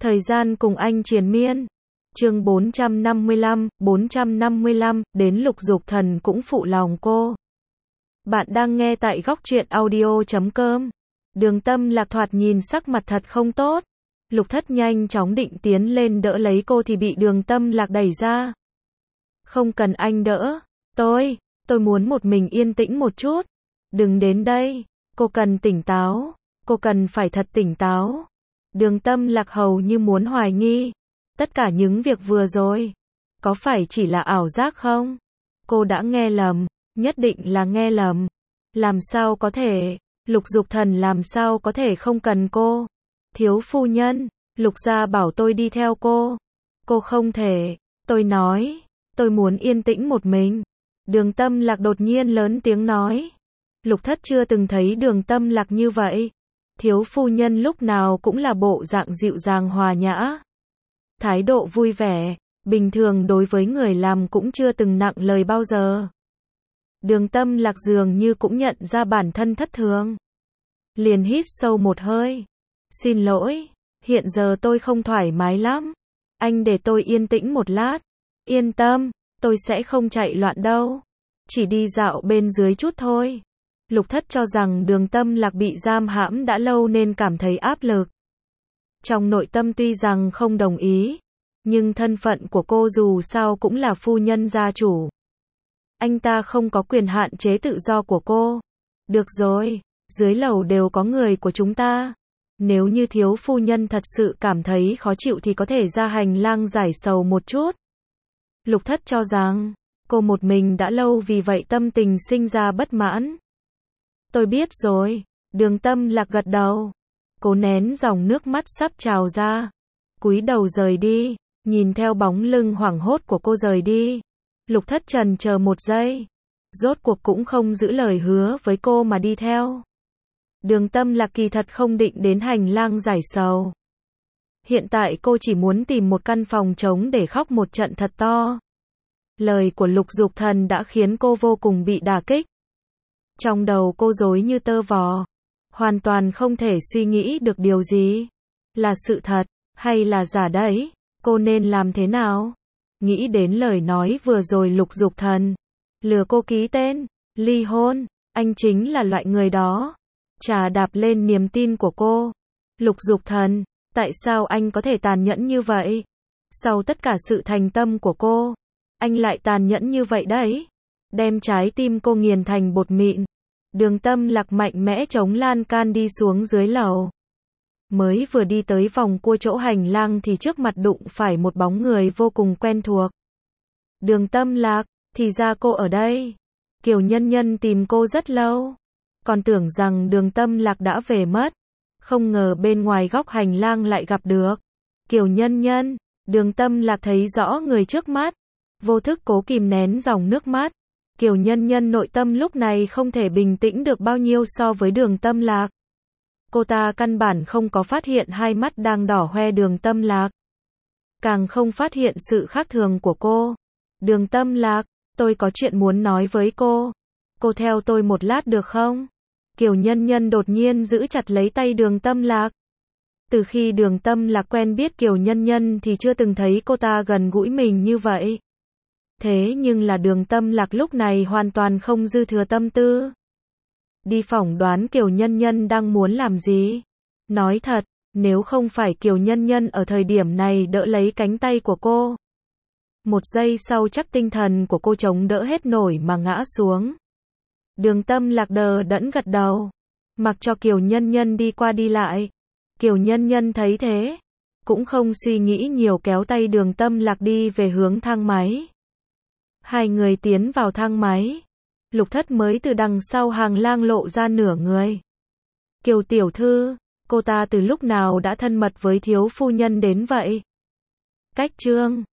Thời gian cùng anh triền miên. Chương 455, đến Lục Dục Thần cũng phụ lòng cô. Bạn đang nghe tại góc truyện audio.com. Đường Tâm Lạc thoạt nhìn sắc mặt thật không tốt. Lục Thất nhanh chóng định tiến lên đỡ lấy cô thì bị Đường Tâm Lạc đẩy ra. Không cần anh đỡ. Tôi muốn một mình yên tĩnh một chút. Đừng đến đây. Cô cần tỉnh táo. Cô cần phải thật tỉnh táo. Đường Tâm Lạc hầu như muốn hoài nghi. Tất cả những việc vừa rồi, có phải chỉ là ảo giác không? Cô đã nghe lầm, nhất định là nghe lầm. Làm sao có thể, Lục Dục Thần làm sao có thể không cần cô? Thiếu phu nhân, Lục gia bảo tôi đi theo cô. Cô không thể, tôi nói, tôi muốn yên tĩnh một mình. Đường Tâm Lạc đột nhiên lớn tiếng nói. Lục Thất chưa từng thấy Đường Tâm Lạc như vậy. Thiếu phu nhân lúc nào cũng là bộ dạng dịu dàng hòa nhã. Thái độ vui vẻ, bình thường đối với người làm cũng chưa từng nặng lời bao giờ. Đường Tâm Lạc dường như cũng nhận ra bản thân thất thường. Liền hít sâu một hơi. Xin lỗi, hiện giờ tôi không thoải mái lắm. Anh để tôi yên tĩnh một lát. Yên tâm, tôi sẽ không chạy loạn đâu. Chỉ đi dạo bên dưới chút thôi. Lục Thất cho rằng Đường Tâm Lạc bị giam hãm đã lâu nên cảm thấy áp lực. Trong nội tâm tuy rằng không đồng ý, nhưng thân phận của cô dù sao cũng là phu nhân gia chủ. Anh ta không có quyền hạn chế tự do của cô. Được rồi, dưới lầu đều có người của chúng ta. Nếu như thiếu phu nhân thật sự cảm thấy khó chịu thì có thể ra hành lang giải sầu một chút. Lục Thất cho rằng, cô một mình đã lâu vì vậy tâm tình sinh ra bất mãn. Tôi biết rồi, Đường Tâm Lạc gật đầu. Cố nén dòng nước mắt sắp trào ra. Cúi đầu rời đi, nhìn theo bóng lưng hoảng hốt của cô rời đi. Lục Thất chần chờ một giây. Rốt cuộc cũng không giữ lời hứa với cô mà đi theo. Đường Tâm Lạc kỳ thật không định đến hành lang giải sầu. Hiện tại cô chỉ muốn tìm một căn phòng trống để khóc một trận thật to. Lời của Lục Dục Thần đã khiến cô vô cùng bị đả kích. Trong đầu cô rối như tơ vò. Hoàn toàn không thể suy nghĩ được điều gì. Là sự thật, hay là giả đấy? Cô nên làm thế nào? Nghĩ đến lời nói vừa rồi Lục Dục Thần. Lừa cô ký tên, ly hôn, anh chính là loại người đó. Trà đạp lên niềm tin của cô. Lục Dục Thần, tại sao anh có thể tàn nhẫn như vậy? Sau tất cả sự thành tâm của cô, anh lại tàn nhẫn như vậy đấy. Đem trái tim cô nghiền thành bột mịn. Đường Tâm Lạc mạnh mẽ chống lan can đi xuống dưới lầu. Mới vừa đi tới vòng cua chỗ hành lang thì trước mặt đụng phải một bóng người vô cùng quen thuộc. Đường Tâm Lạc, thì ra cô ở đây. Kiều Nhân Nhân tìm cô rất lâu. Còn tưởng rằng Đường Tâm Lạc đã về mất. Không ngờ bên ngoài góc hành lang lại gặp được. Kiều Nhân Nhân, Đường Tâm Lạc thấy rõ người trước mắt. Vô thức cố kìm nén dòng nước mắt. Kiều Nhân Nhân nội tâm lúc này không thể bình tĩnh được bao nhiêu so với Đường Tâm Lạc. Cô ta căn bản không có phát hiện hai mắt đang đỏ hoe Đường Tâm Lạc. Càng không phát hiện sự khác thường của cô. Đường Tâm Lạc, tôi có chuyện muốn nói với cô. Cô theo tôi một lát được không? Kiều Nhân Nhân đột nhiên giữ chặt lấy tay Đường Tâm Lạc. Từ khi Đường Tâm Lạc quen biết Kiều Nhân Nhân thì chưa từng thấy cô ta gần gũi mình như vậy. Thế nhưng là Đường Tâm Lạc lúc này hoàn toàn không dư thừa tâm tư. Đi phỏng đoán Kiều Nhân Nhân đang muốn làm gì. Nói thật, nếu không phải Kiều Nhân Nhân ở thời điểm này đỡ lấy cánh tay của cô. Một giây sau chắc tinh thần của cô chống đỡ hết nổi mà ngã xuống. Đường Tâm Lạc đờ đẫn gật đầu. Mặc cho Kiều Nhân Nhân đi qua đi lại. Kiều Nhân Nhân thấy thế. Cũng không suy nghĩ nhiều kéo tay Đường Tâm Lạc đi về hướng thang máy. Hai người tiến vào thang máy. Lục Thất mới từ đằng sau hàng lang lộ ra nửa người. Kiều tiểu thư, cô ta từ lúc nào đã thân mật với thiếu phu nhân đến vậy? Cách trương,